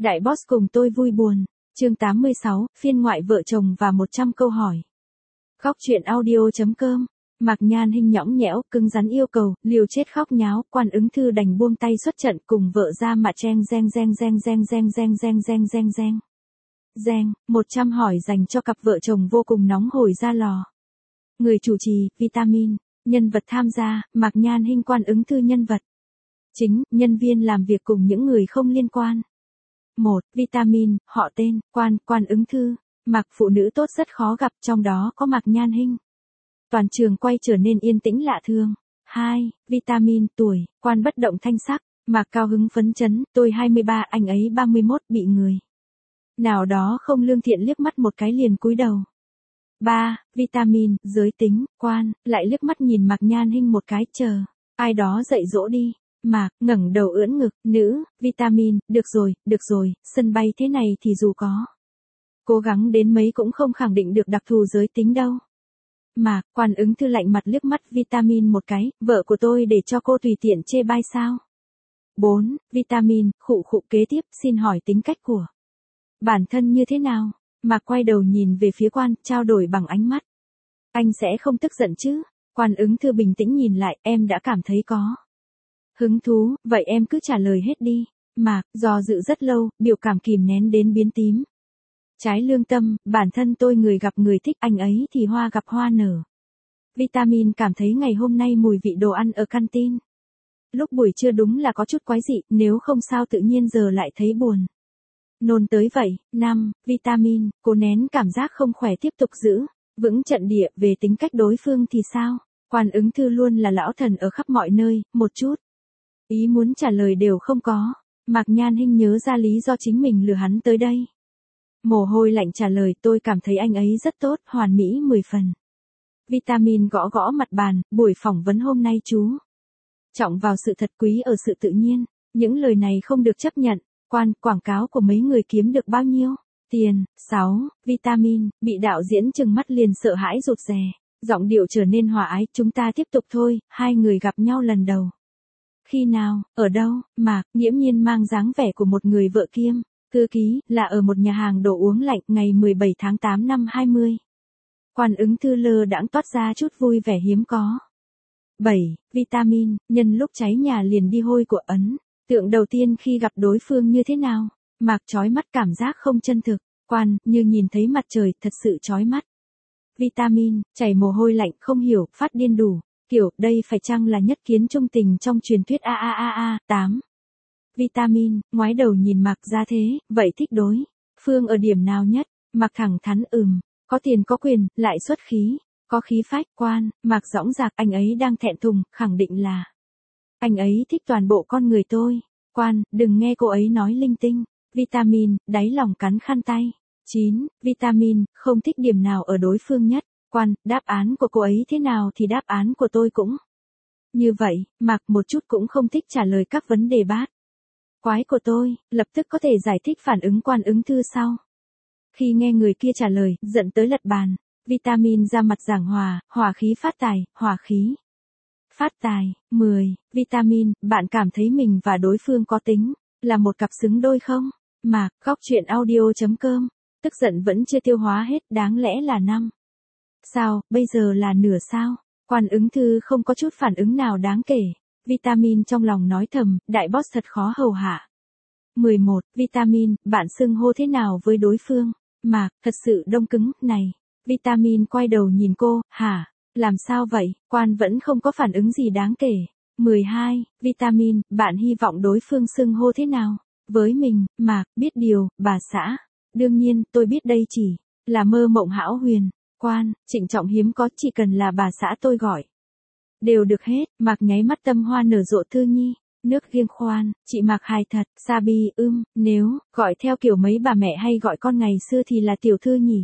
Đại boss cùng tôi vui buồn. Chương 86, phiên ngoại vợ chồng và 100 câu hỏi. Khóc chuyện audio.com. Mạc Nhan Hinh nhõng nhẽo, cứng rắn yêu cầu, liều chết khóc nháo, Quan Ứng Thư đành buông tay xuất trận cùng vợ ra mà chen reng reng reng reng reng reng reng reng reng reng. Reng, 100 hỏi dành cho cặp vợ chồng vô cùng nóng hổi ra lò. Người chủ trì, Vitamin. Nhân vật tham gia, Mạc Nhan Hinh. Quan Ứng Thư nhân vật chính, nhân viên làm việc cùng những người không liên quan. 1. Vitamin, họ tên, Quan Ứng Thư. Mạc phụ nữ tốt rất khó gặp, trong đó có Mạc Nhan Hinh. Toàn trường quay trở nên yên tĩnh lạ thường. 2. Vitamin, tuổi, Quan bất động thanh sắc. Mạc cao hứng phấn chấn, tôi 23, anh ấy 31, bị người nào đó không lương thiện liếc mắt một cái liền cúi đầu. 3. Vitamin, giới tính, Quan lại liếc mắt nhìn Mạc Nhan Hinh một cái, chờ ai đó dạy dỗ đi. Mạc ngẩng đầu ưỡn ngực, nữ, Vitamin, được rồi, sân bay thế này thì dù có cố gắng đến mấy cũng không khẳng định được đặc thù giới tính đâu. Mạc, Quan Ứng Thư lạnh mặt liếc mắt Vitamin một cái, vợ của tôi để cho cô tùy tiện chê bai sao? 4. Vitamin, khụ kế tiếp, xin hỏi tính cách của bản thân như thế nào? Mạc quay đầu nhìn về phía Quan, trao đổi bằng ánh mắt. Anh sẽ không tức giận chứ? Quan Ứng Thư bình tĩnh nhìn lại, em đã cảm thấy có hứng thú, vậy em cứ trả lời hết đi. Mạc, do dự rất lâu, biểu cảm kìm nén đến biến tím. Trái lương tâm, bản thân tôi người gặp người thích, anh ấy thì hoa gặp hoa nở. Vitamin cảm thấy ngày hôm nay mùi vị đồ ăn ở canteen lúc buổi trưa đúng là có chút quái dị, nếu không sao tự nhiên giờ lại thấy buồn nôn tới vậy. 5. Vitamin, cố nén cảm giác không khỏe tiếp tục giữ vững trận địa. Về tính cách đối phương thì sao? Quan Ứng Thư luôn là lão thần ở khắp mọi nơi, một chút ý muốn trả lời đều không có. Mạc Nhan Hinh nhớ ra lý do chính mình lừa hắn tới đây. Mồ hôi lạnh trả lời, tôi cảm thấy anh ấy rất tốt, hoàn mỹ 10 phần. Vitamin gõ gõ mặt bàn, buổi phỏng vấn hôm nay chú trọng vào sự thật, quý ở sự tự nhiên. Những lời này không được chấp nhận. Quan, quảng cáo của mấy người kiếm được bao nhiêu tiền? 6. Vitamin, bị đạo diễn trừng mắt liền sợ hãi rụt rè. Giọng điệu trở nên hòa ái, chúng ta tiếp tục thôi. Hai người gặp nhau lần đầu khi nào, ở đâu? Mạc, nghiễm nhiên mang dáng vẻ của một người vợ kiêm thư ký, là ở một nhà hàng đồ uống lạnh, ngày 17 tháng 8 năm 20. Quan Ứng Thư lơ đãng toát ra chút vui vẻ hiếm có. 7. Vitamin, nhân lúc cháy nhà liền đi hôi của ấn tượng đầu tiên khi gặp đối phương như thế nào? Mạc, chói mắt, cảm giác không chân thực. Quan, như nhìn thấy mặt trời, thật sự chói mắt. Vitamin, chảy mồ hôi lạnh, không hiểu, phát điên đủ kiểu, đây phải chăng là nhất kiến trung tình trong truyền thuyết? 8. Vitamin, ngoái đầu nhìn Mạc, ra thế, vậy thích đối phương ở điểm nào nhất? Mạc thẳng thắn, có tiền có quyền, lại xuất khí, có khí phách. Quan, Mạc dõng dạc, anh ấy đang thẹn thùng, khẳng định là anh ấy thích toàn bộ con người tôi. Quan, đừng nghe cô ấy nói linh tinh. Vitamin, đáy lòng cắn khăn tay. 9. Vitamin, không thích điểm nào ở đối phương nhất? Quan, đáp án của cô ấy thế nào thì đáp án của tôi cũng như vậy. Mạc, một chút cũng không thích trả lời các vấn đề bát quái của tôi, lập tức có thể giải thích phản ứng Quan Ứng Thư sau. Khi nghe người kia trả lời, giận tới lật bàn. Vitamin ra mặt giảng hòa, hỏa khí phát tài, hỏa khí phát tài. 10. Vitamin, bạn cảm thấy mình và đối phương có tính là một cặp xứng đôi không? Mạc, góc chuyện audio.com. Tức giận vẫn chưa tiêu hóa hết, đáng lẽ là 5 sao, bây giờ là nửa sao. Quan Ứng Thư không có chút phản ứng nào đáng kể. Vitamin trong lòng nói thầm, đại boss thật khó hầu hạ. 11. Vitamin, bạn xưng hô thế nào với đối phương? Mạc, thật sự đông cứng, này. Vitamin quay đầu nhìn cô, hả? Làm sao vậy? Quan vẫn không có phản ứng gì đáng kể. 12. Vitamin, bạn hy vọng đối phương xưng hô thế nào với mình? Mạc, biết điều, bà xã. Đương nhiên, tôi biết đây chỉ là mơ mộng hão huyền. Quan, trịnh trọng hiếm có, chỉ cần là bà xã tôi gọi đều được hết. Mạc nháy mắt, tâm hoa nở rộ. Thư Nhi, nước riêng khoan, chị Mạc hài thật. Sabi, nếu gọi theo kiểu mấy bà mẹ hay gọi con ngày xưa thì là tiểu thư nhỉ.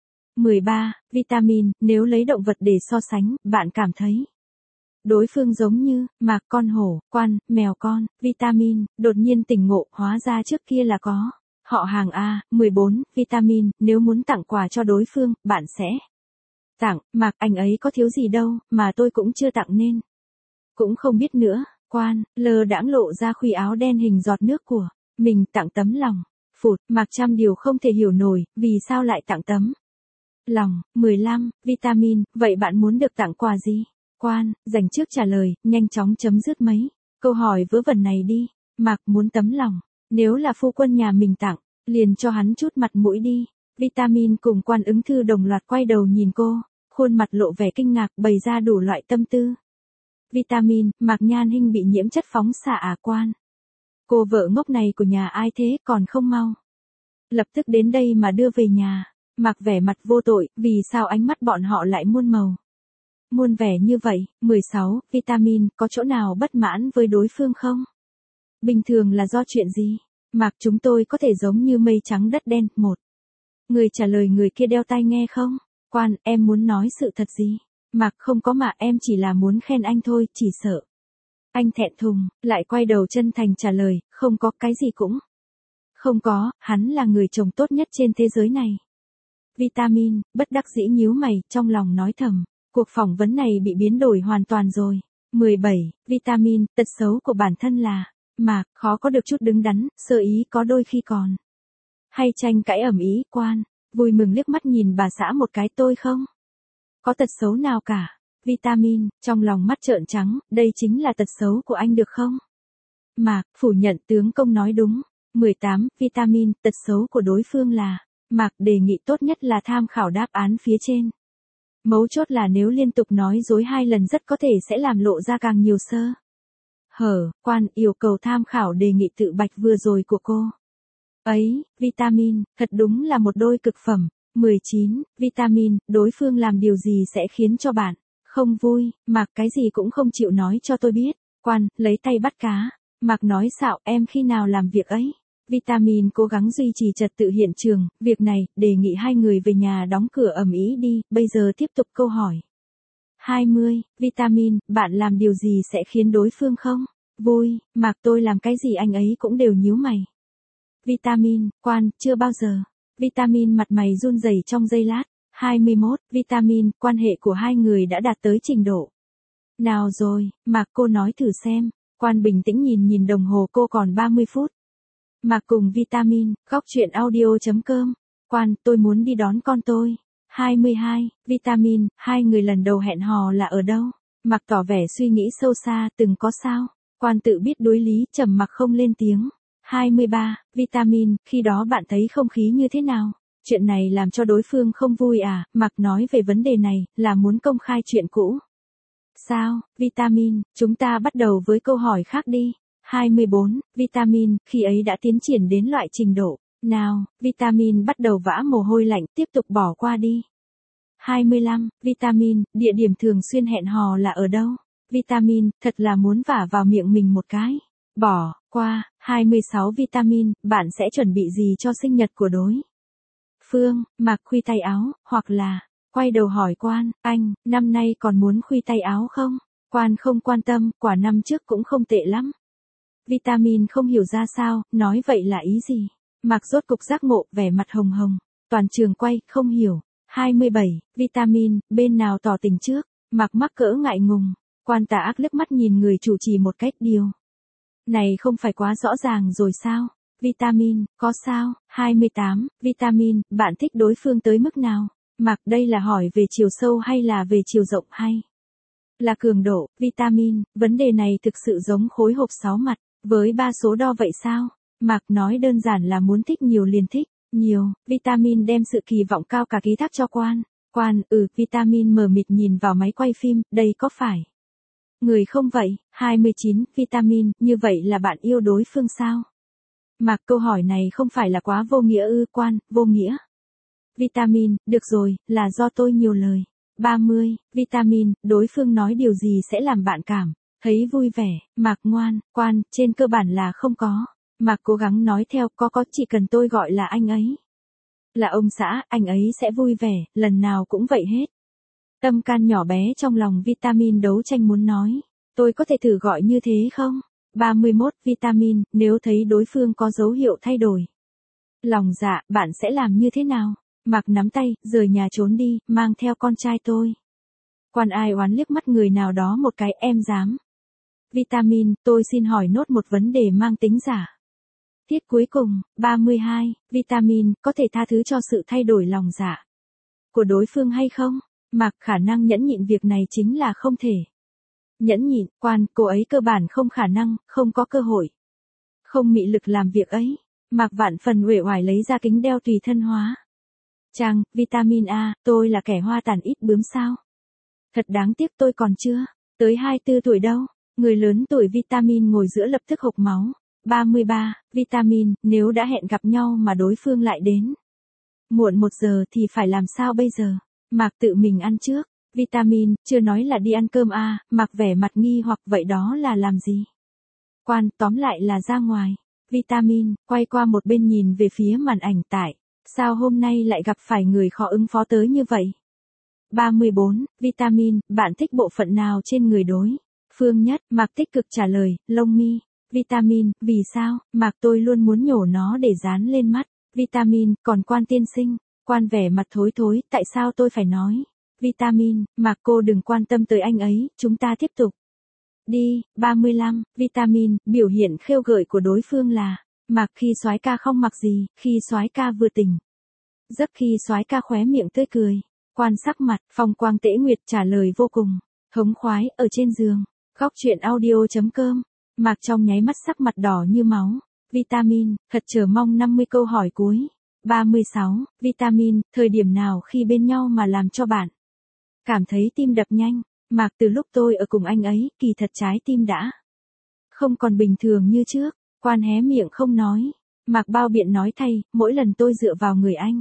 13. Vitamin, nếu lấy động vật để so sánh, bạn cảm thấy đối phương giống như? Mạc, con hổ. Quan, mèo con. Vitamin, đột nhiên tỉnh ngộ, hóa ra trước kia là có họ hàng a. 14. Vitamin, nếu muốn tặng quà cho đối phương, bạn sẽ tặng? Mạc, anh ấy có thiếu gì đâu, mà tôi cũng chưa tặng nên cũng không biết nữa. Quan, lơ đãng lộ ra khuy áo đen hình giọt nước của mình, tặng tấm lòng Phụt, Mạc trăm điều không thể hiểu nổi, vì sao lại tặng tấm lòng, 15, vitamin, vậy bạn muốn được tặng quà gì? Quan, dành trước trả lời, nhanh chóng chấm dứt mấy câu hỏi vớ vẩn này đi. Mạc muốn tấm lòng, nếu là phu quân nhà mình tặng, liền cho hắn chút mặt mũi đi. Vitamin cùng Quan Ứng Thư đồng loạt quay đầu nhìn cô, khuôn mặt lộ vẻ kinh ngạc bày ra đủ loại tâm tư. Vitamin, Mạc Nhan Hinh bị nhiễm chất phóng xạ à Quan? Cô vợ ngốc này của nhà ai thế còn không mau lập tức đến đây mà đưa về nhà. Mạc vẻ mặt vô tội, vì sao ánh mắt bọn họ lại muôn màu, muôn vẻ như vậy? 16, Vitamin, có chỗ nào bất mãn với đối phương không? Bình thường là do chuyện gì? Mạc chúng tôi có thể giống như mây trắng đất đen, một người trả lời người kia đeo tai nghe không? Quan, em muốn nói sự thật gì? Mạc không có mà em chỉ là muốn khen anh thôi, chỉ sợ anh thẹn thùng, lại quay đầu chân thành trả lời, không có, cái gì cũng không có, hắn là người chồng tốt nhất trên thế giới này. Vitamin, bất đắc dĩ nhíu mày, trong lòng nói thầm, cuộc phỏng vấn này bị biến đổi hoàn toàn rồi. 17, Vitamin, tật xấu của bản thân là, Mạc, khó có được chút đứng đắn, sơ ý có đôi khi còn hay tranh cãi ầm ĩ. Quan, vui mừng liếc mắt nhìn bà xã một cái, tôi không có tật xấu nào cả. Vitamin, trong lòng mắt trợn trắng, đây chính là tật xấu của anh được không? Mạc, phủ nhận, tướng công nói đúng. 18, Vitamin, tật xấu của đối phương là, Mạc đề nghị tốt nhất là tham khảo đáp án phía trên. Mấu chốt là nếu liên tục nói dối 2 lần rất có thể sẽ làm lộ ra càng nhiều sơ hở. Quan, yêu cầu tham khảo đề nghị tự bạch vừa rồi của cô ấy. Vitamin, thật đúng là một đôi cực phẩm. 19, Vitamin, đối phương làm điều gì sẽ khiến cho bạn không vui? Mạc cái gì cũng không chịu nói cho tôi biết. Quan, lấy tay bắt cá. Mạc nói xạo, em khi nào làm việc ấy? Vitamin cố gắng duy trì trật tự hiện trường, việc này, đề nghị hai người về nhà đóng cửa ầm ĩ đi, bây giờ tiếp tục câu hỏi. 20, Vitamin, bạn làm điều gì sẽ khiến đối phương không vui? Mạc tôi làm cái gì anh ấy cũng đều nhíu mày. Vitamin, Quan, chưa bao giờ. Vitamin mặt mày run rẩy trong giây lát. 21, Vitamin, quan hệ của hai người đã đạt tới trình độ nào rồi? Mạc cô nói thử xem. Quan bình tĩnh nhìn đồng hồ, cô còn 30 phút. Mạc cùng Vitamin, góc chuyện audio.com. Quan, tôi muốn đi đón con tôi. 22, Vitamin, hai người lần đầu hẹn hò là ở đâu? Mạc tỏ vẻ suy nghĩ sâu xa, từng có sao? Quan tự biết đối lý, trầm mặc không lên tiếng. 23, Vitamin, khi đó bạn thấy không khí như thế nào? Chuyện này làm cho đối phương không vui à? Mạc nói về vấn đề này, là muốn công khai chuyện cũ. Sao? Vitamin, chúng ta bắt đầu với câu hỏi khác đi. 24, Vitamin, khi ấy đã tiến triển đến loại trình độ nào? Vitamin bắt đầu vã mồ hôi lạnh, tiếp tục bỏ qua đi. 25, Vitamin, địa điểm thường xuyên hẹn hò là ở đâu? Vitamin, thật là muốn vả vào miệng mình một cái. Bỏ qua. 26, Vitamin, bạn sẽ chuẩn bị gì cho sinh nhật của đối phương? Mặc khuy tay áo, hoặc là quay đầu hỏi Quan, anh, năm nay còn muốn khuy tay áo không? Quan không quan tâm, quả năm trước cũng không tệ lắm. Vitamin không hiểu ra sao, nói vậy là ý gì? Mạc rốt cục giác ngộ, vẻ mặt hồng hồng. Toàn trường quay, không hiểu. 27, Vitamin, bên nào tỏ tình trước? Mạc mắc cỡ ngại ngùng. Quan tà ác liếc mắt nhìn người chủ trì một cách điều này không phải quá rõ ràng rồi sao? Vitamin, có sao? 28, Vitamin, bạn thích đối phương tới mức nào? Mạc đây là hỏi về chiều sâu hay là về chiều rộng hay là cường độ? Vitamin, vấn đề này thực sự giống khối hộp 6 mặt, với 3 số đo vậy sao? Mạc nói đơn giản là muốn thích nhiều liền thích nhiều. Vitamin đem sự kỳ vọng cao cả ký thác cho Quan. Quan, Vitamin mờ mịt nhìn vào máy quay phim, đây có phải người không vậy? 29, Vitamin, như vậy là bạn yêu đối phương sao? Mạc câu hỏi này không phải là quá vô nghĩa ư? Quan, vô nghĩa. Vitamin, được rồi, là do tôi nhiều lời. 30, Vitamin, đối phương nói điều gì sẽ làm bạn cảm thấy vui vẻ? Mạc ngoan. Quan, trên cơ bản là không có. Mạc cố gắng nói theo, có chỉ cần tôi gọi là anh ấy là ông xã, anh ấy sẽ vui vẻ, lần nào cũng vậy hết. Tâm can nhỏ bé trong lòng Vitamin đấu tranh muốn nói, tôi có thể thử gọi như thế không? 31, Vitamin, nếu thấy đối phương có dấu hiệu thay đổi lòng dạ, bạn sẽ làm như thế nào? Mạc nắm tay, rời nhà trốn đi, mang theo con trai tôi. Quan ai oán liếc mắt người nào đó một cái, em dám. Vitamin, tôi xin hỏi nốt một vấn đề mang tính giả Tiết cuối cùng, 32, vitamin, có thể tha thứ cho sự thay đổi lòng dạ của đối phương hay không? Mặc khả năng nhẫn nhịn việc này chính là không thể. Nhẫn nhịn, cô ấy cơ bản không khả năng, không có cơ hội. Không mị lực làm việc ấy. Mặc vạn phần uể oải lấy ra kính đeo tùy thân hóa. Chàng, vitamin A, tôi là kẻ hoa tàn ít bướm sao? Thật đáng tiếc tôi còn chưa tới 24 tuổi đâu. Người lớn tuổi vitamin ngồi giữa lập tức hộc máu. 33, vitamin, nếu đã hẹn gặp nhau mà đối phương lại đến muộn 1 giờ thì phải làm sao bây giờ? Mạc tự mình ăn trước. Vitamin, chưa nói là đi ăn cơm à, Mạc vẻ mặt nghi hoặc vậy đó là làm gì? Tóm lại là ra ngoài. Vitamin, quay qua một bên nhìn về phía màn ảnh tại. Sao hôm nay lại gặp phải người khó ứng phó tới như vậy? 34, vitamin, bạn thích bộ phận nào trên người đối phương nhất? Mạc tích cực trả lời, lông mi. Vitamin, vì sao? Mạc tôi luôn muốn nhổ nó để dán lên mắt. Vitamin, còn Quan tiên sinh. Vẻ mặt thối thối, tại sao tôi phải nói? Vitamin, Mạc cô đừng quan tâm tới anh ấy, chúng ta tiếp tục. Đi, 35, vitamin, biểu hiện khêu gợi của đối phương là Mạc khi soái ca không mặc gì, khi soái ca vừa tỉnh giấc, khi soái ca khóe miệng tươi cười. Sắc mặt, phong quang tễ nguyệt trả lời vô cùng thống khoái ở trên giường. Góc truyện audio.com. Mạc trong nháy mắt sắc mặt đỏ như máu. Vitamin, thật chờ mong 50 câu hỏi cuối. 36, vitamin, thời điểm nào khi bên nhau mà làm cho bạn cảm thấy tim đập nhanh? Mạc từ lúc tôi ở cùng anh ấy, kỳ thật trái tim đã không còn bình thường như trước. Hé miệng không nói. Mạc bao biện nói thay, mỗi lần tôi dựa vào người anh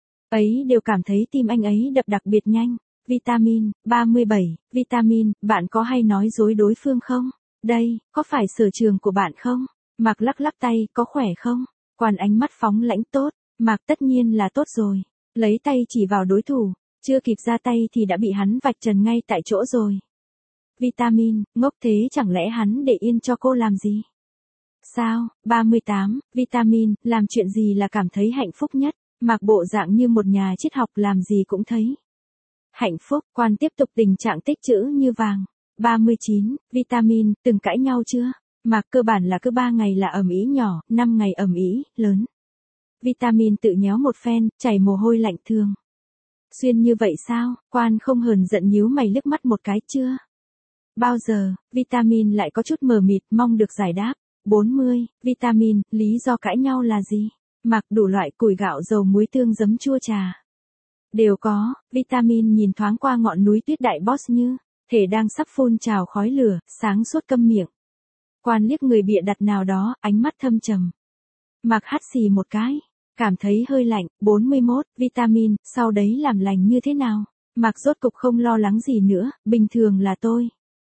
ấy đều cảm thấy tim anh ấy đập đặc biệt nhanh. Vitamin, 37, vitamin, bạn có hay nói dối đối phương không? Đây, có phải sở trường của bạn không? Mạc lắc lắc tay, có khỏe không? Ánh mắt phóng lãnh tốt. Mạc tất nhiên là tốt rồi. Lấy tay chỉ vào đối thủ. Chưa kịp ra tay thì đã bị hắn vạch trần ngay tại chỗ rồi. Vitamin, ngốc thế chẳng lẽ hắn để yên cho cô làm gì? Sao? 38, vitamin, làm chuyện gì là cảm thấy hạnh phúc nhất? Mạc bộ dạng như một nhà triết học làm gì cũng thấy hạnh phúc. Tiếp tục tình trạng tích trữ như vàng. 39, vitamin, từng cãi nhau chưa? Mạc cơ bản là cứ 3 ngày là ầm ĩ nhỏ, 5 ngày ầm ĩ lớn. Vitamin tự nhéo một phen, chảy mồ hôi lạnh thường xuyên như vậy sao? Không hờn giận nhíu mày liếc mắt một cái, chưa bao giờ. Vitamin lại có chút mờ mịt, mong được giải đáp. 40, vitamin, lý do cãi nhau là gì? Mạc đủ loại củi gạo dầu muối tương giấm chua trà đều có. Vitamin nhìn thoáng qua ngọn núi tuyết đại boss như thể đang sắp phun trào khói lửa, sáng suốt câm miệng. Liếc người bịa đặt nào đó, ánh mắt thâm trầm. Mạc hắt xì một cái, cảm thấy hơi lạnh. 41, vitamin, sau đấy làm lành như thế nào? Mạc rốt cục không lo lắng gì nữa, bình thường là tôi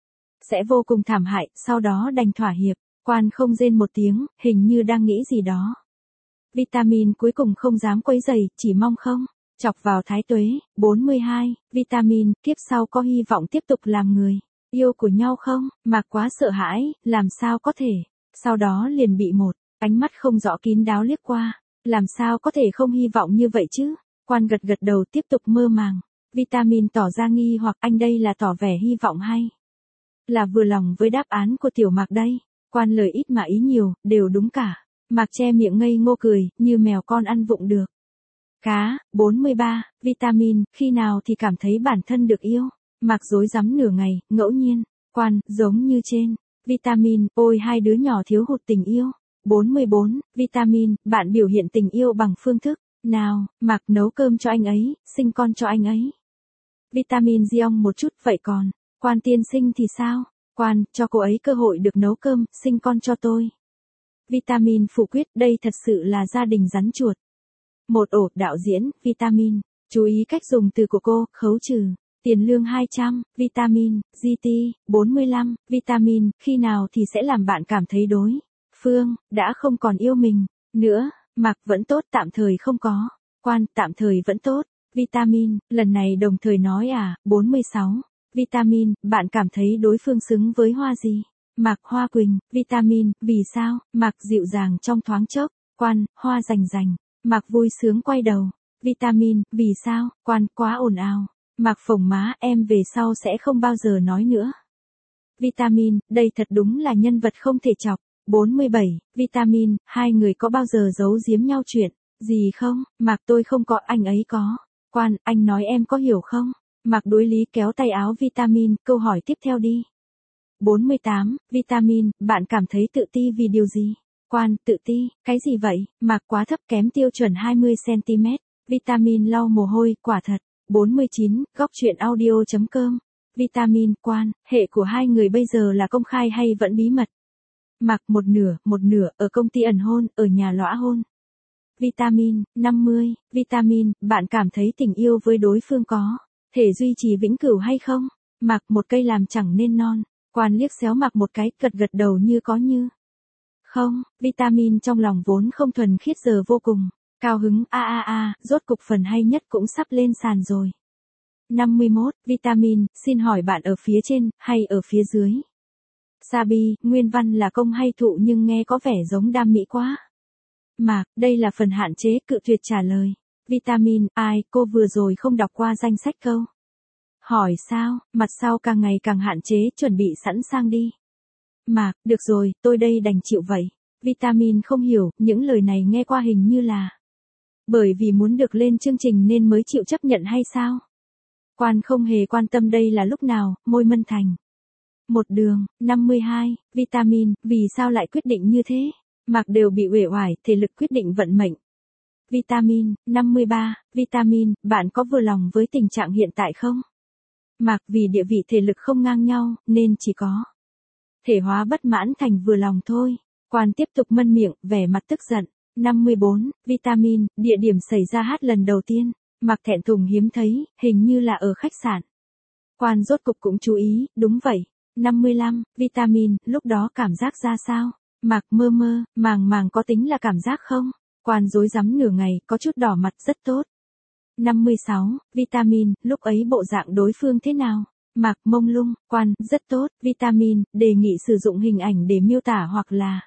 sẽ vô cùng thảm hại, sau đó đành thỏa hiệp. Không rên một tiếng, hình như đang nghĩ gì đó. Vitamin cuối cùng không dám quấy rầy, chỉ mong không chọc vào thái tuế. 42, vitamin, kiếp sau có hy vọng tiếp tục làm người yêu của nhau không? Mạc quá sợ hãi, làm sao có thể. Sau đó liền bị một ánh mắt không rõ kín đáo liếc qua. Làm sao có thể không hy vọng như vậy chứ? Gật gật đầu tiếp tục mơ màng. Vitamin tỏ ra nghi hoặc, anh đây là tỏ vẻ hy vọng hay là vừa lòng với đáp án của tiểu Mạc đây? Lời ít mà ý nhiều, đều đúng cả. Mạc che miệng ngây ngô cười, như mèo con ăn vụng được cá. 43, vitamin, khi nào thì cảm thấy bản thân được yêu? Mạc rối rắm nửa ngày, ngẫu nhiên. Giống như trên. Vitamin, ôi hai đứa nhỏ thiếu hụt tình yêu. 44, vitamin, bạn biểu hiện tình yêu bằng phương thức nào? Mạc nấu cơm cho anh ấy, sinh con cho anh ấy. Vitamin giong một chút, vậy còn Quan tiên sinh thì sao? Cho cô ấy cơ hội được nấu cơm, sinh con cho tôi. Vitamin phủ quyết, đây thật sự là gia đình rắn chuột. Một ổ, đạo diễn, vitamin, chú ý cách dùng từ của cô, khấu trừ, tiền lương 200, vitamin, GT, 45, vitamin, khi nào thì sẽ làm bạn cảm thấy đối phương đã không còn yêu mình nữa? Mạc vẫn tốt, tạm thời không có. Tạm thời vẫn tốt. Vitamin, lần này đồng thời nói à. 46, vitamin, bạn cảm thấy đối phương xứng với hoa gì? Mạc Hoa Quỳnh. Vitamin, vì sao? Mạc dịu dàng trong thoáng chốc. Hoa rành rành. Mạc vui sướng quay đầu. Vitamin, vì sao? Quá ồn ào. Mạc phồng má, em về sau sẽ không bao giờ nói nữa. Vitamin, đây thật đúng là nhân vật không thể chọc. 47, vitamin, hai người có bao giờ giấu giếm nhau chuyện gì không? Mạc tôi không có, anh ấy có. Quan, anh nói em có hiểu không? Mạc đối lý kéo tay áo vitamin, câu hỏi tiếp theo đi. 48, vitamin, bạn cảm thấy tự ti vì điều gì? Quan, tự ti, cái gì vậy? Mạc quá thấp kém tiêu chuẩn 20cm. Vitamin lau mồ hôi, quả thật. 49, góc chuyện audio.com. Vitamin, Quan, hệ của hai người bây giờ là công khai hay vẫn bí mật? Mạc, một nửa, ở công ty ẩn hôn, ở nhà lõa hôn. Vitamin, 50, vitamin, bạn cảm thấy tình yêu với đối phương có thể duy trì vĩnh cửu hay không? Mạc, một cây làm chẳng nên non. Quan liếc xéo Mạc một cái, gật đầu như có như không. Vitamin trong lòng vốn không thuần khiết giờ vô cùng cao hứng, rốt cục phần hay nhất cũng sắp lên sàn rồi. 51, vitamin, xin hỏi bạn ở phía trên hay ở phía dưới? Sabi, nguyên văn là công hay thụ nhưng nghe có vẻ giống đam mỹ quá. Mạc, đây là phần hạn chế, cự tuyệt trả lời. Vitamin, ai, cô vừa rồi không đọc qua danh sách câu hỏi sao? Mặt sau càng ngày càng hạn chế, chuẩn bị sẵn sàng đi. Mạc, được rồi, tôi đây đành chịu vậy. Vitamin không hiểu, những lời này nghe qua hình như là bởi vì muốn được lên chương trình nên mới chịu chấp nhận hay sao? Quan không hề quan tâm đây là lúc nào, môi mân thành một đường. 52, vitamin, vì sao lại quyết định như thế? Mạc đều bị uể oải, thể lực quyết định vận mệnh. Vitamin, 53, vitamin, bạn có vừa lòng với tình trạng hiện tại không? Mạc, vì địa vị thể lực không ngang nhau, nên chỉ có thể hóa bất mãn thành vừa lòng thôi. Quan tiếp tục mân miệng, vẻ mặt tức giận. 54, vitamin, địa điểm xảy ra hát lần đầu tiên. Mạc thẹn thùng hiếm thấy, hình như là ở khách sạn. Quan rốt cục cũng chú ý, đúng vậy. 55, vitamin, lúc đó cảm giác ra sao? Mạc mơ màng có tính là cảm giác không? Quan rối rắm nửa ngày, có chút đỏ mặt, rất tốt. 56, vitamin, lúc ấy bộ dạng đối phương thế nào? Mạc mông lung. Quan, rất tốt. Vitamin, đề nghị sử dụng hình ảnh để miêu tả hoặc là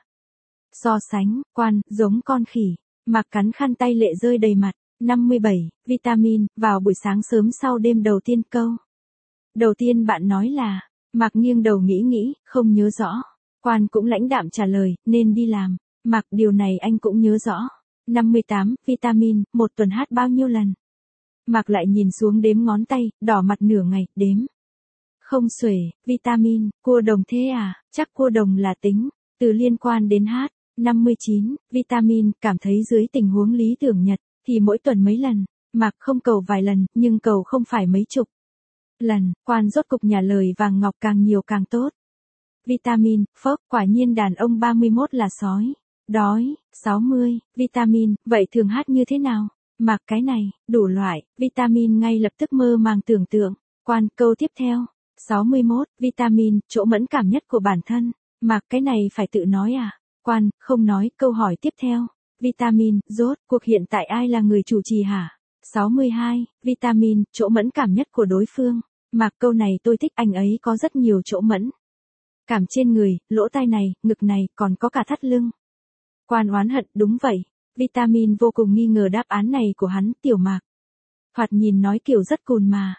so sánh. Quan, giống con khỉ. Mạc cắn khăn tay lệ rơi đầy mặt. 57, vitamin, vào buổi sáng sớm sau đêm đầu tiên câu đầu tiên bạn nói là. Mạc nghiêng đầu nghĩ, không nhớ rõ. Quan cũng lãnh đạm trả lời, nên đi làm. Mạc, điều này anh cũng nhớ rõ. 58, vitamin, một tuần hát bao nhiêu lần? Mạc lại nhìn xuống đếm ngón tay, đỏ mặt nửa ngày, đếm không xuể. Vitamin, cua đồng thế à? Chắc cua đồng là tính từ liên quan đến hát. 59, vitamin, cảm thấy dưới tình huống lý tưởng nhật thì mỗi tuần mấy lần. Mạc không cầu vài lần, nhưng cầu không phải mấy chục lần. Quan rốt cục nhà lời vàng ngọc, càng nhiều càng tốt. Vitamin, phốc, quả nhiên đàn ông 31 là sói đói. 60, vitamin, vậy thường hát như thế nào? Mạc, cái này, đủ loại. Vitamin ngay lập tức mơ màng tưởng tượng. Quan, câu tiếp theo. 61, vitamin, chỗ mẫn cảm nhất của bản thân. Mạc, cái này phải tự nói à? Quan, không nói. Câu hỏi tiếp theo. Vitamin, rốt cuộc hiện tại ai là người chủ trì hả? 62, vitamin, chỗ mẫn cảm nhất của đối phương. Mạc, câu này tôi thích, anh ấy có rất nhiều chỗ mẫn cảm trên người, lỗ tai này, ngực này, còn có cả thắt lưng. Quan oán hận, đúng vậy. Vitamin vô cùng nghi ngờ đáp án này của hắn. Tiểu Mạc thoạt nhìn nói kiểu rất cùn mà.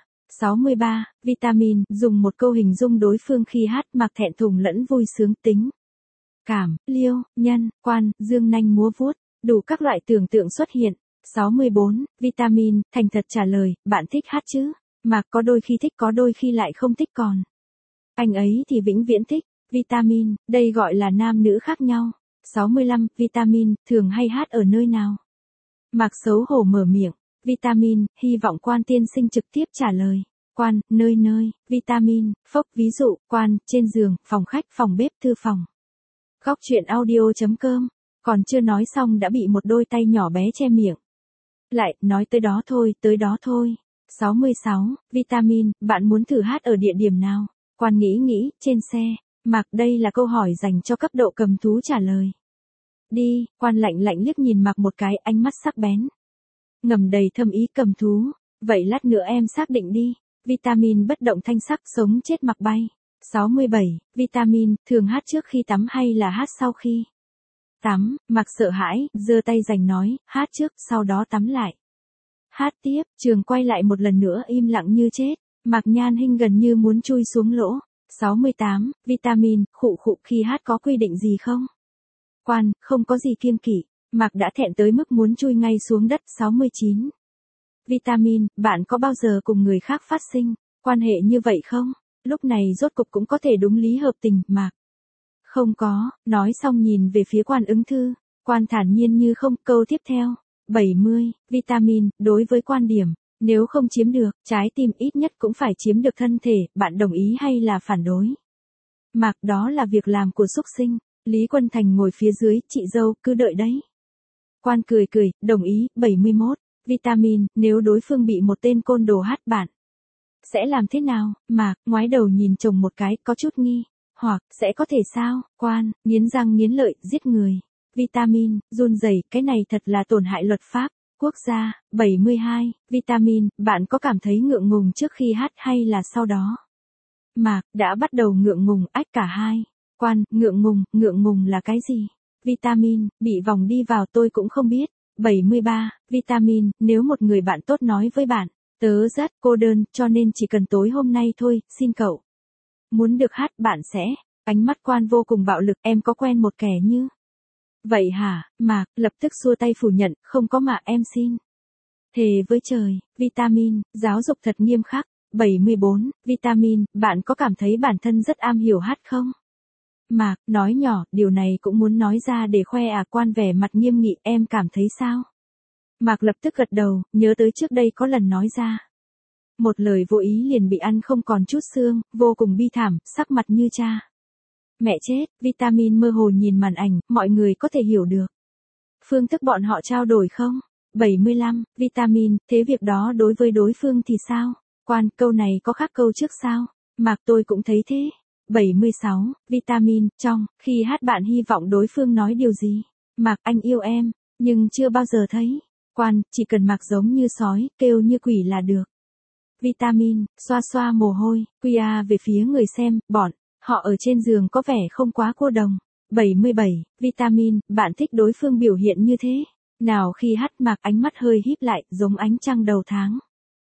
63, vitamin, dùng một câu hình dung đối phương khi hát. Mạc thẹn thùng lẫn vui sướng, tính cảm, liêu, nhân. Quan, dương nanh múa vuốt, đủ các loại tưởng tượng xuất hiện. 64, vitamin, thành thật trả lời, bạn thích hát chứ? Mạc, có đôi khi thích, có đôi khi lại không thích, còn anh ấy thì vĩnh viễn thích. Vitamin, đây gọi là nam nữ khác nhau. 65, vitamin, thường hay hát ở nơi nào? Mạc xấu hổ mở miệng. Vitamin, hy vọng Quan tiên sinh trực tiếp trả lời. Quan, nơi. Vitamin, phốc, ví dụ, Quan, trên giường, phòng khách, phòng bếp, thư phòng. Góc chuyện audio.com. Còn chưa nói xong đã bị một đôi tay nhỏ bé che miệng lại, nói tới đó thôi. 66, vitamin, bạn muốn thử hát ở địa điểm nào? Quan nghĩ, trên xe. Mạc, đây là câu hỏi dành cho cấp độ cầm thú trả lời. Đi. Quan lạnh liếc nhìn Mạc một cái, ánh mắt sắc bén ngầm đầy thâm ý. Cầm thú, vậy lát nữa em xác định đi. Vitamin bất động thanh sắc, sống chết mặc bay. 67, vitamin, thường hát trước khi tắm hay là hát sau khi tắm? Mạc sợ hãi, giơ tay giành nói, hát trước, sau đó tắm lại. Hát tiếp. Trường quay lại một lần nữa, im lặng như chết. Mạc Nhan Hinh gần như muốn chui xuống lỗ. 68, vitamin, khụ khi hát có quy định gì không? Quan, không có gì kiêng kỵ. Mạc đã thẹn tới mức muốn chui ngay xuống đất. 69. Vitamin, bạn có bao giờ cùng người khác phát sinh quan hệ như vậy không? Lúc này rốt cục cũng có thể đúng lý hợp tình. Mạc. Không có, nói xong nhìn về phía Quan ứng thư. Quan thản nhiên như không. Câu tiếp theo. 70. Vitamin, đối với quan điểm, nếu không chiếm được, trái tim ít nhất cũng phải chiếm được thân thể, bạn đồng ý hay là phản đối? Mạc, đó là việc làm của súc sinh. Lý Quân Thành ngồi phía dưới, chị dâu, cứ đợi đấy. Quan cười cười, đồng ý. 71. Vitamin, nếu đối phương bị một tên côn đồ hát bạn, sẽ làm thế nào? Mạc, ngoái đầu nhìn chồng một cái, có chút nghi. Hoặc, sẽ có thể sao? Quan, nghiến răng nghiến lợi, giết người. Vitamin, run rẩy, cái này thật là tổn hại luật pháp quốc gia. 72. Vitamin, bạn có cảm thấy ngượng ngùng trước khi hát hay là sau đó? Mạc, đã bắt đầu ngượng ngùng, ách cả hai. Quan, ngượng ngùng là cái gì? Vitamin, bị vòng đi vào tôi cũng không biết. 73. Vitamin, nếu một người bạn tốt nói với bạn, tớ rất cô đơn, cho nên chỉ cần tối hôm nay thôi, xin cậu. Muốn được hát bạn sẽ. Ánh mắt Quan vô cùng bạo lực, em có quen một kẻ như vậy hả? Mạc, lập tức xua tay phủ nhận, không có mà em xin. Thề với trời. Vitamin, giáo dục thật nghiêm khắc. 74. Vitamin, bạn có cảm thấy bản thân rất am hiểu hát không? Mạc, nói nhỏ, điều này cũng muốn nói ra để khoe à? Quan vẻ mặt nghiêm nghị, em cảm thấy sao? Mạc lập tức gật đầu, nhớ tới trước đây có lần nói ra. Một lời vô ý liền bị ăn không còn chút xương, vô cùng bi thảm, sắc mặt như cha. Mẹ chết. Vitamin mơ hồ nhìn màn ảnh, mọi người có thể hiểu được phương thức bọn họ trao đổi không? 75. Vitamin, thế việc đó đối với đối phương thì sao? Quan, câu này có khác câu trước sao? Mạc, tôi cũng thấy thế. 76. Vitamin, trong khi hát bạn hy vọng đối phương nói điều gì? Mạc, anh yêu em, nhưng chưa bao giờ thấy. Quan, chỉ cần Mạc giống như sói, kêu như quỷ là được. Vitamin, xoa xoa mồ hôi, QA về phía người xem, bọn họ ở trên giường có vẻ không quá cô đồng. 77. Vitamin, bạn thích đối phương biểu hiện như thế nào khi hát? Mạc, ánh mắt hơi híp lại, giống ánh trăng đầu tháng.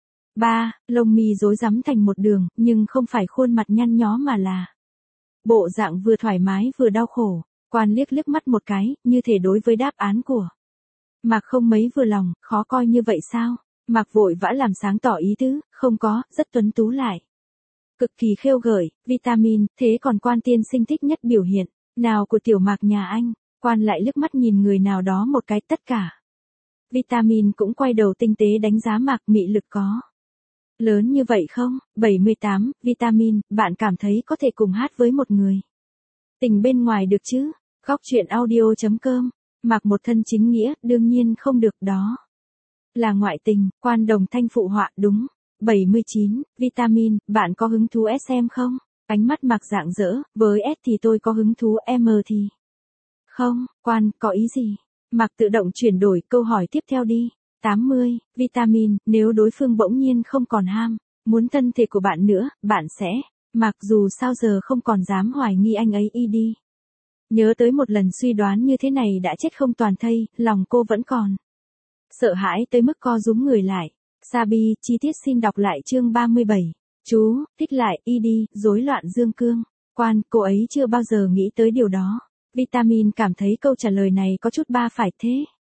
3. Lông mi rối rắm thành một đường, nhưng không phải khuôn mặt nhăn nhó mà là bộ dạng vừa thoải mái vừa đau khổ. Quan liếc liếc mắt một cái, như thể đối với đáp án của Mạc không mấy vừa lòng, khó coi như vậy sao? Mạc vội vã làm sáng tỏ ý tứ, không có, rất tuấn tú lại. Cực kỳ khêu gợi. Vitamin, thế còn Quan tiên sinh thích nhất biểu hiện nào của tiểu Mạc nhà anh? Quan lại liếc mắt nhìn người nào đó một cái, tất cả. Vitamin cũng quay đầu tinh tế đánh giá Mạc, mị lực có lớn như vậy không? 78. Vitamin, bạn cảm thấy có thể cùng hát với một người tình bên ngoài được chứ? Góc truyện audio.com. Mạc một thân chính nghĩa, đương nhiên không được đó. Là ngoại tình. Quan đồng thanh phụ họa, đúng. 79. Vitamin, bạn có hứng thú SM không? Ánh mắt Mạc rạng rỡ, với S thì tôi có hứng thú, M thì không. Quan, có ý gì? Mạc tự động chuyển đổi câu hỏi tiếp theo đi. 80. Vitamin, nếu đối phương bỗng nhiên không còn ham muốn thân thể của bạn nữa, bạn sẽ. Mạc, dù sao giờ không còn dám hoài nghi anh ấy đi. Nhớ tới một lần suy đoán như thế này đã chết không toàn thây, lòng cô vẫn còn sợ hãi tới mức co rúm người lại. Sabi, chi tiết xin đọc lại chương 37. Chú, thích lại, đi, rối loạn dương cương. Quan, cô ấy chưa bao giờ nghĩ tới điều đó. Vitamin cảm thấy câu trả lời này có chút ba phải thế.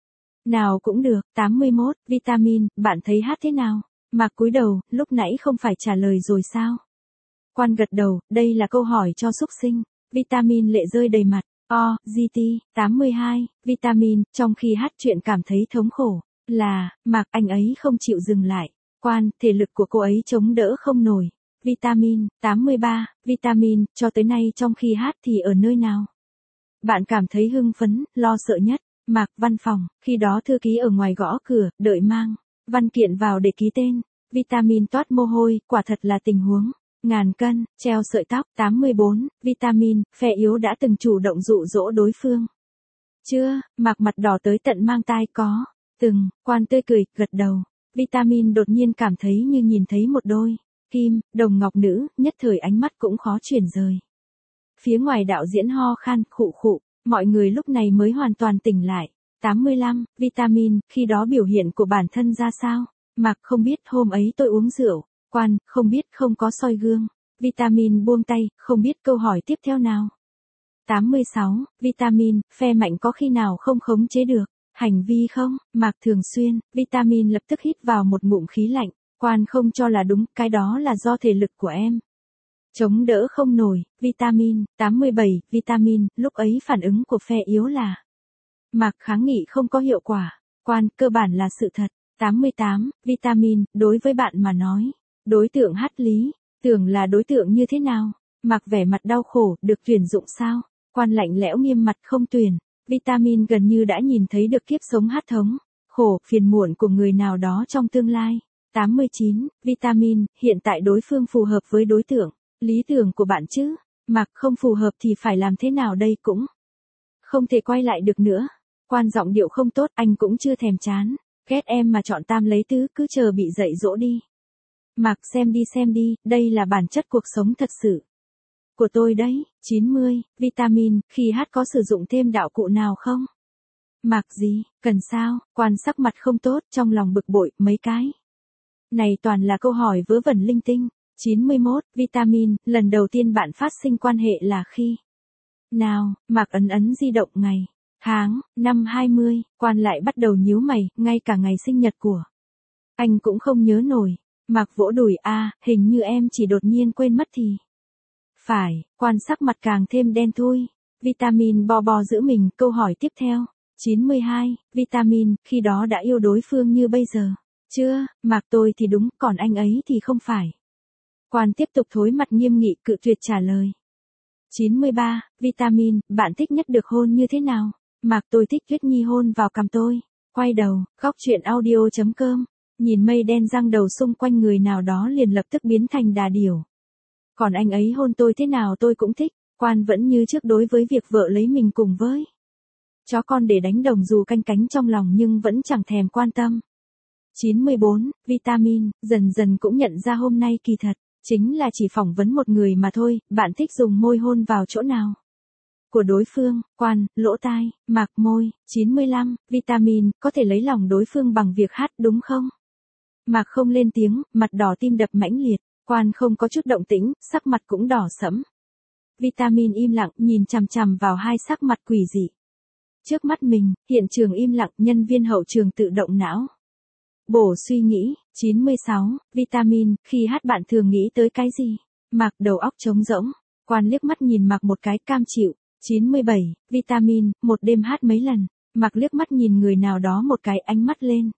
Nào cũng được. 81. Vitamin, bạn thấy hát thế nào? Mạc cúi đầu, lúc nãy không phải trả lời rồi sao? Quan gật đầu, đây là câu hỏi cho súc sinh. Vitamin lệ rơi đầy mặt. GT. 82. Vitamin, trong khi hát chuyện cảm thấy thống khổ. Là, Mạc, anh ấy không chịu dừng lại. Quan, thể lực của cô ấy chống đỡ không nổi. Vitamin. 83. Vitamin, cho tới nay trong khi hát thì ở nơi nào bạn cảm thấy hưng phấn, lo sợ nhất? Mạc, văn phòng, khi đó thư ký ở ngoài gõ cửa, đợi mang văn kiện vào để ký tên. Vitamin toát mồ hôi, quả thật là tình huống ngàn cân treo sợi tóc. 84. Vitamin, phe yếu đã từng chủ động dụ dỗ đối phương chưa? Mạc mặt đỏ tới tận mang tai, có từng. Quan tươi cười, gật đầu. Vitamin đột nhiên cảm thấy như nhìn thấy một đôi kim đồng ngọc nữ, nhất thời ánh mắt cũng khó chuyển rời. Phía ngoài đạo diễn ho khan, khụ khụ, mọi người lúc này mới hoàn toàn tỉnh lại. 85. Vitamin, khi đó biểu hiện của bản thân ra sao? Mạc, không biết, hôm ấy tôi uống rượu. Quan, không biết, không có soi gương. Vitamin buông tay, không biết câu hỏi tiếp theo nào. 86. Vitamin, phe mạnh có khi nào không khống chế được hành vi không? Mạc Thường Xuyên, Vitamin lập tức hít vào một ngụm khí lạnh. Quan không cho là đúng, cái đó là do thể lực của em chống đỡ không nổi. Vitamin, 87. Vitamin, lúc ấy phản ứng của phe yếu là Mạc kháng nghị không có hiệu quả. Quan, cơ bản là sự thật. 88. Vitamin, đối với bạn mà nói, đối tượng hát lý, tưởng là đối tượng như thế nào? Mạc vẻ mặt đau khổ, được tuyển dụng sao? Quan lạnh lẽo nghiêm mặt không tuyển. Vitamin gần như đã nhìn thấy được kiếp sống hát thống, khổ, phiền muộn của người nào đó trong tương lai. 89. Vitamin, hiện tại đối phương phù hợp với đối tượng lý tưởng của bạn chứ? Mạc không phù hợp thì phải làm thế nào đây, cũng không thể quay lại được nữa. Quan giọng điệu không tốt, anh cũng chưa thèm chán. Ghét em mà chọn tam lấy tứ, cứ chờ bị dạy dỗ đi. Mạc xem đi, đây là bản chất cuộc sống thật sự của tôi đấy. 90. Vitamin, khi hát có sử dụng thêm đạo cụ nào không? Mạc gì, cần sao? Quan sắc mặt không tốt, trong lòng bực bội, mấy cái này toàn là câu hỏi vớ vẩn linh tinh. 91. Vitamin, lần đầu tiên bạn phát sinh quan hệ là khi nào? Mạc ấn di động ngày, tháng, năm 20, Quan lại bắt đầu nhíu mày, ngay cả ngày sinh nhật của anh cũng không nhớ nổi. Mạc vỗ đùi, hình như em chỉ đột nhiên quên mất thì phải. Quan sắc mặt càng thêm đen thui. Vitamin bò giữ mình, câu hỏi tiếp theo. 92. Vitamin, khi đó đã yêu đối phương như bây giờ chưa? Mạc tôi thì đúng, còn anh ấy thì không phải. Quan tiếp tục thối mặt nghiêm nghị, cự tuyệt trả lời. 93. Vitamin, bạn thích nhất được hôn như thế nào? Mạc tôi thích Tuyết Nhi hôn vào cằm tôi. Quay đầu, góc truyện audio.com. Nhìn mây đen giăng đầu xung quanh người nào đó liền lập tức biến thành đà điểu. Còn anh ấy hôn tôi thế nào tôi cũng thích. Quan vẫn như trước đối với việc vợ lấy mình cùng với chó con để đánh đồng, dù canh cánh trong lòng nhưng vẫn chẳng thèm quan tâm. 94. Vitamin, dần dần cũng nhận ra hôm nay kỳ thật chính là chỉ phỏng vấn một người mà thôi. Bạn thích dùng môi hôn vào chỗ nào của đối phương? Quan, lỗ tai, Mạc môi. 95. Vitamin, có thể lấy lòng đối phương bằng việc hát đúng không? Mạc không lên tiếng, mặt đỏ tim đập mãnh liệt. Quan không có chút động tĩnh, sắc mặt cũng đỏ sẫm. Vitamin im lặng, nhìn chằm chằm vào hai sắc mặt quỷ dị trước mắt mình. Hiện trường im lặng, nhân viên hậu trường tự động não bổ suy nghĩ. 96. Vitamin, khi hát bạn thường nghĩ tới cái gì? Mạc đầu óc trống rỗng. Quan liếc mắt nhìn Mạc một cái, cam chịu. 97. Vitamin, một đêm hát mấy lần? Mạc liếc mắt nhìn người nào đó một cái, ánh mắt lên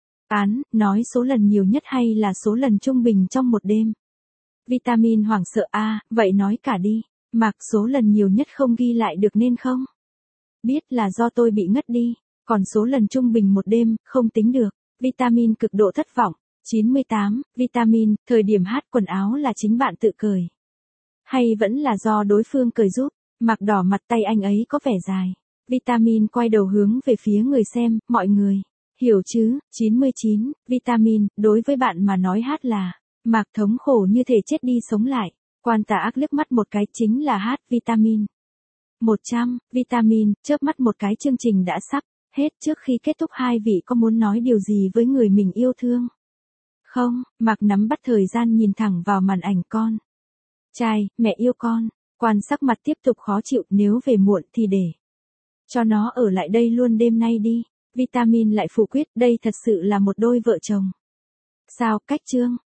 nói số lần nhiều nhất hay là số lần trung bình trong một đêm? Vitamin hoảng sợ, vậy nói cả đi. Mạc, số lần nhiều nhất không ghi lại được nên không biết là do tôi bị ngất đi, còn số lần trung bình một đêm, không tính được. Vitamin cực độ thất vọng. 98. Vitamin, thời điểm hát quần áo là chính bạn tự cởi hay vẫn là do đối phương cởi giúp? Mạc đỏ mặt, tay anh ấy có vẻ dài. Vitamin quay đầu hướng về phía người xem, mọi người hiểu chứ? 99. Vitamin, đối với bạn mà nói hát là Mạc thống khổ như thể chết đi sống lại. Quan tà ác liếc mắt một cái, chính là hát. Vitamin. 100. Vitamin, chớp mắt một cái, chương trình đã sắp hết. Trước khi kết thúc, hai vị có muốn nói điều gì với người mình yêu thương không? Mạc nắm bắt thời gian nhìn thẳng vào màn ảnh con trai, mẹ yêu con. Quan sắc mặt tiếp tục khó chịu, nếu về muộn thì để cho nó ở lại đây luôn đêm nay đi. Vitamin lại phủ quyết, đây thật sự là một đôi vợ chồng sao? Cách chương